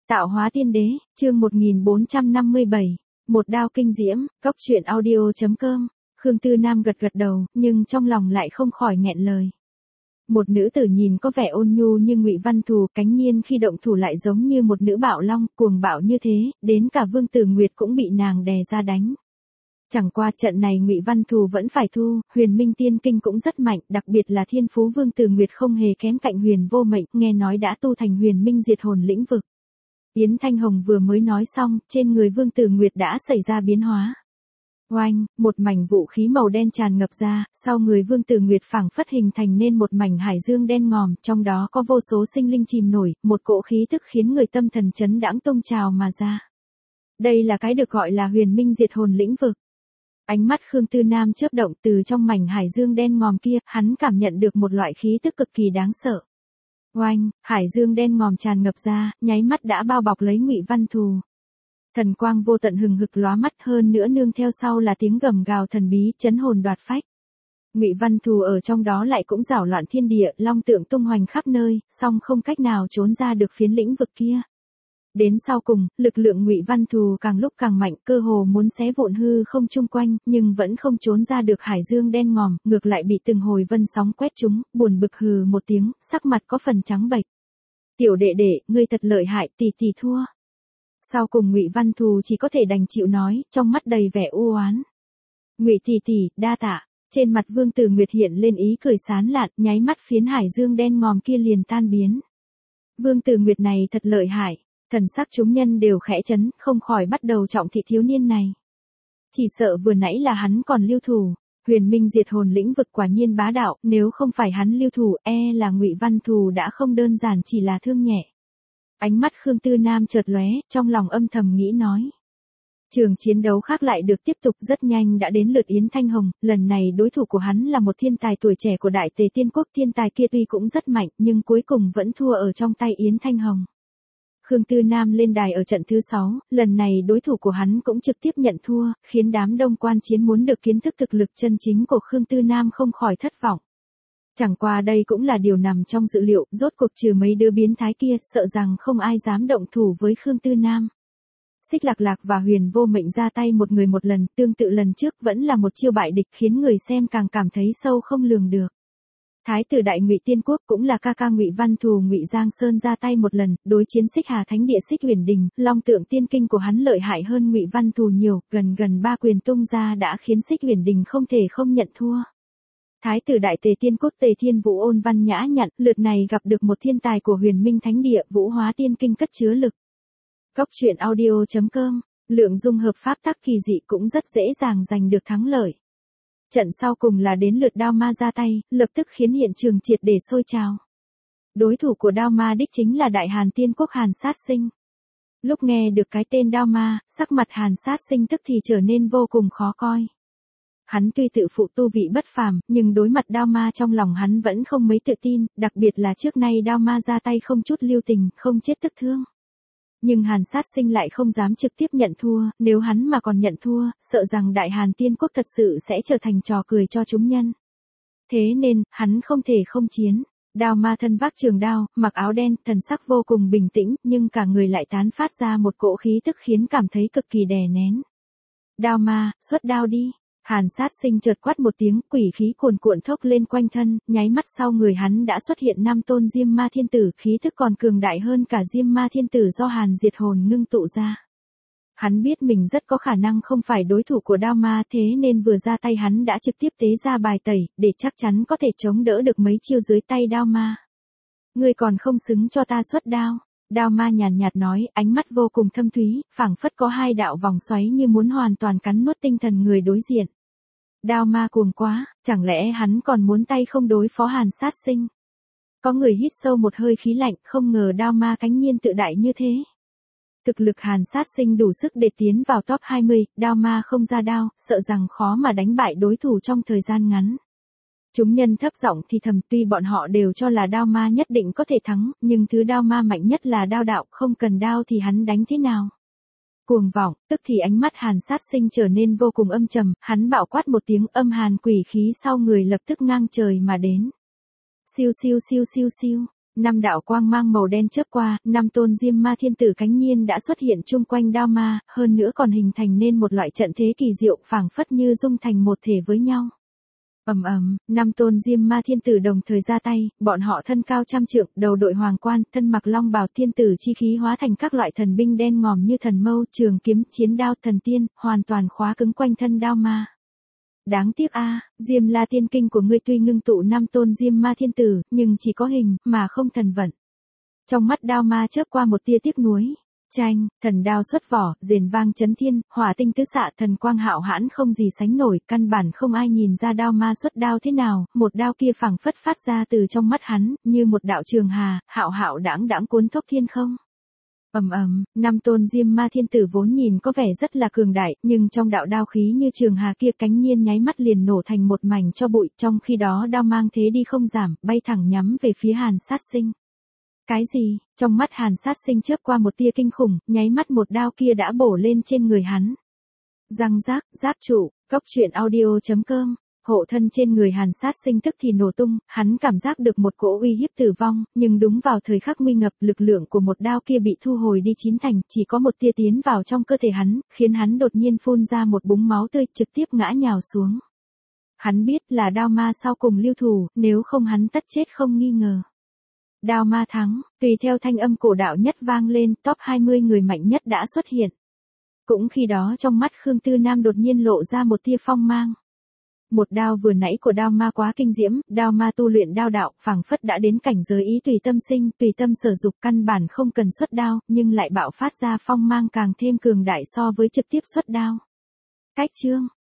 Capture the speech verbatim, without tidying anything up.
Tạo hóa tiên đế, chương một nghìn bốn trăm năm mươi bảy, một đao kinh diễm, cốc truyện audio chấm com. Khương Tư Nam gật gật đầu, nhưng trong lòng lại không khỏi nghẹn lời. Một nữ tử nhìn có vẻ ôn nhu như Ngụy Văn Thù, cánh nhiên khi động thủ lại giống như một nữ bạo long, cuồng bạo như thế, đến cả Vương Tử Nguyệt cũng bị nàng đè ra đánh. Chẳng qua trận này Ngụy Văn Thù vẫn phải thu, Huyền Minh Tiên Kinh cũng rất mạnh, đặc biệt là thiên phú Vương Tử Nguyệt không hề kém cạnh Huyền Vô Mệnh, nghe nói đã tu thành Huyền Minh Diệt Hồn lĩnh vực. Yến Thanh Hồng vừa mới nói xong, trên người Vương Tử Nguyệt đã xảy ra biến hóa. Oanh, một mảnh vũ khí màu đen tràn ngập ra, sau người Vương Tử Nguyệt phảng phất hình thành nên một mảnh hải dương đen ngòm, trong đó có vô số sinh linh chìm nổi, một cỗ khí tức khiến người tâm thần chấn đãng tung trào mà ra. Đây là cái được gọi là Huyền Minh Diệt Hồn lĩnh vực. Ánh mắt Khương Tư Nam chớp động, từ trong mảnh hải dương đen ngòm kia, hắn cảm nhận được một loại khí tức cực kỳ đáng sợ. Oanh, hải dương đen ngòm tràn ngập ra, nháy mắt đã bao bọc lấy Ngụy Văn Thù. Thần quang vô tận hừng hực lóa mắt, hơn nữa nương theo sau là tiếng gầm gào thần bí, chấn hồn đoạt phách. Ngụy Văn Thù ở trong đó lại cũng giảo loạn thiên địa, long tượng tung hoành khắp nơi, song không cách nào trốn ra được phiến lĩnh vực kia. Đến sau cùng, lực lượng Ngụy Văn Thù càng lúc càng mạnh, cơ hồ muốn xé vụn hư không chung quanh, nhưng vẫn không trốn ra được hải dương đen ngòm, ngược lại bị từng hồi vân sóng quét trúng, buồn bực hừ một tiếng, sắc mặt có phần trắng bệch. Tiểu đệ đệ, ngươi thật lợi hại, tỷ tỷ thua. Sau cùng Ngụy Văn Thù chỉ có thể đành chịu nói, trong mắt đầy vẻ u oán. Ngụy tỷ tỷ, đa tạ. Trên mặt Vương Tử Nguyệt hiện lên ý cười sán lạn, nháy mắt phiến hải dương đen ngòm kia liền tan biến. Vương Tử Nguyệt này thật lợi hại. Thần sắc chúng nhân đều khẽ chấn, không khỏi bắt đầu trọng thị thiếu niên này. Chỉ sợ vừa nãy là hắn còn lưu thủ. Huyền Minh Diệt Hồn lĩnh vực quả nhiên bá đạo, nếu không phải hắn lưu thủ, e là Ngụy Văn Thù đã không đơn giản chỉ là thương nhẹ. Ánh mắt Khương Tư Nam chợt lóe, trong lòng âm thầm nghĩ nói. Trường chiến đấu khác lại được tiếp tục, rất nhanh đã đến lượt Yến Thanh Hồng, lần này đối thủ của hắn là một thiên tài tuổi trẻ của Đại Tề Tiên Quốc, thiên tài kia tuy cũng rất mạnh, nhưng cuối cùng vẫn thua ở trong tay Yến Thanh Hồng. Khương Tư Nam lên đài ở trận thứ sáu, lần này đối thủ của hắn cũng trực tiếp nhận thua, khiến đám đông quan chiến muốn được kiến thức thực lực chân chính của Khương Tư Nam không khỏi thất vọng. Chẳng qua đây cũng là điều nằm trong dự liệu, rốt cuộc trừ mấy đứa biến thái kia, sợ rằng không ai dám động thủ với Khương Tư Nam. Xích Lạc Lạc và Huyền Vô Mệnh ra tay một người một lần, tương tự lần trước vẫn là một chiêu bại địch, khiến người xem càng cảm thấy sâu không lường được. Thái tử Đại Ngụy Tiên Quốc cũng là ca ca Ngụy Văn Thù Ngụy Giang Sơn ra tay một lần, đối chiến Xích Hà Thánh Địa Xích Huyền Đình, long tượng tiên kinh của hắn lợi hại hơn Ngụy Văn Thù nhiều, gần gần ba quyền tung ra đã khiến Xích Huyền Đình không thể không nhận thua. Thái tử Đại Tề Tiên Quốc Tề Thiên Vũ ôn văn nhã nhặn, lượt này gặp được một thiên tài của Huyền Minh Thánh Địa, Vũ Hóa Tiên Kinh cất chứa lực. Cốc truyện audio chấm com, lượng dung hợp pháp tắc kỳ dị cũng rất dễ dàng giành được thắng lợi. Trận sau cùng là đến lượt Đao Ma ra tay, lập tức khiến hiện trường triệt để sôi trào. Đối thủ của Đao Ma đích chính là Đại Hàn Tiên Quốc Hàn Sát Sinh. Lúc nghe được cái tên Đao Ma, sắc mặt Hàn Sát Sinh tức thì trở nên vô cùng khó coi. Hắn tuy tự phụ tu vị bất phàm, nhưng đối mặt Đao Ma trong lòng hắn vẫn không mấy tự tin, đặc biệt là trước nay Đao Ma ra tay không chút lưu tình, không chết tức thương. Nhưng Hàn Sát Sinh lại không dám trực tiếp nhận thua, nếu hắn mà còn nhận thua, sợ rằng Đại Hàn Tiên Quốc thật sự sẽ trở thành trò cười cho chúng nhân. Thế nên, hắn không thể không chiến. Đao Ma thân vác trường đao, mặc áo đen, thần sắc vô cùng bình tĩnh, nhưng cả người lại tán phát ra một cỗ khí tức khiến cảm thấy cực kỳ đè nén. Đao Ma, xuất đao đi. Hàn Sát Sinh chợt quát một tiếng, quỷ khí cuồn cuộn thốc lên quanh thân, nháy mắt sau người hắn đã xuất hiện năm tôn Diêm Ma Thiên Tử, khí thức còn cường đại hơn cả Diêm Ma Thiên Tử do Hàn Diệt Hồn ngưng tụ ra. Hắn biết mình rất có khả năng không phải đối thủ của Đao Ma, thế nên vừa ra tay hắn đã trực tiếp tế ra bài tẩy, để chắc chắn có thể chống đỡ được mấy chiêu dưới tay Đao Ma. Ngươi còn không xứng cho ta xuất đao. Đao Ma nhàn nhạt nói, ánh mắt vô cùng thâm thúy, phảng phất có hai đạo vòng xoáy như muốn hoàn toàn cắn nuốt tinh thần người đối diện. Đao Ma cuồng quá, chẳng lẽ hắn còn muốn tay không đối phó Hàn Sát Sinh? Có người hít sâu một hơi khí lạnh, không ngờ Đao Ma cánh nhiên tự đại như thế. Thực lực Hàn Sát Sinh đủ sức để tiến vào top hai mươi, Đao Ma không ra đao, sợ rằng khó mà đánh bại đối thủ trong thời gian ngắn. Chúng nhân thấp giọng thì thầm, tuy bọn họ đều cho là Đao Ma nhất định có thể thắng, nhưng thứ Đao Ma mạnh nhất là đao đạo, không cần đao thì hắn đánh thế nào? Cuồng vọng, tức thì ánh mắt Hàn Sát Sinh trở nên vô cùng âm trầm, hắn bạo quát một tiếng, âm hàn quỷ khí sau người lập tức ngang trời mà đến. Siêu siêu siêu siêu siêu, Năm đạo quang mang màu đen chớp qua, năm tôn diêm ma thiên tử cánh nhiên đã xuất hiện chung quanh đao ma, hơn nữa còn hình thành nên một loại trận thế kỳ diệu phảng phất như dung thành một thể với nhau. Ầm ầm, năm tôn diêm ma thiên tử đồng thời ra tay, bọn họ thân cao trăm trượng, đầu đội hoàng quan, thân mặc long bào thiên tử chi khí hóa thành các loại thần binh đen ngòm như thần mâu, trường kiếm, chiến đao, thần tiên, hoàn toàn khóa cứng quanh thân đao ma. Đáng tiếc a, Diêm La Tiên Kinh của ngươi tuy ngưng tụ năm tôn diêm ma thiên tử, nhưng chỉ có hình, mà không thần vận. Trong mắt đao ma chớp qua một tia tiếc nuối. Chanh, thần đao xuất vỏ, rền vang chấn thiên, hỏa tinh tứ xạ, thần quang hạo hãn không gì sánh nổi, căn bản không ai nhìn ra đao ma xuất đao thế nào, một đao kia phảng phất phát ra từ trong mắt hắn, như một đạo trường hà, hạo hạo đãng đãng cuốn thốc thiên không. Ầm ầm, năm tôn diêm ma thiên tử vốn nhìn có vẻ rất là cường đại, nhưng trong đạo đao khí như trường hà kia cánh nhiên nháy mắt liền nổ thành một mảnh cho bụi, trong khi đó đao mang thế đi không giảm, bay thẳng nhắm về phía Hàn Sát Sinh. Cái gì? Trong mắt Hàn Sát Sinh chớp qua một tia kinh khủng, nháy mắt một đao kia đã bổ lên trên người hắn. Răng rác, giáp trụ, góc truyện audio chấm com. Hộ thân trên người Hàn Sát Sinh tức thì nổ tung, hắn cảm giác được một cỗ uy hiếp tử vong, nhưng đúng vào thời khắc nguy ngập, lực lượng của một đao kia bị thu hồi đi chín thành, chỉ có một tia tiến vào trong cơ thể hắn, khiến hắn đột nhiên phun ra một búng máu tươi, trực tiếp ngã nhào xuống. Hắn biết là đao ma sau cùng lưu thủ, nếu không hắn tất chết không nghi ngờ. Đao ma thắng, tùy theo thanh âm cổ đạo nhất vang lên, top hai mươi người mạnh nhất đã xuất hiện. Cũng khi đó trong mắt Khương Tư Nam đột nhiên lộ ra một tia phong mang. Một đao vừa nãy của đao ma quá kinh diễm, đao ma tu luyện đao đạo, phảng phất đã đến cảnh giới ý tùy tâm sinh, tùy tâm sở dục, căn bản không cần xuất đao, nhưng lại bạo phát ra phong mang càng thêm cường đại so với trực tiếp xuất đao. Cách chương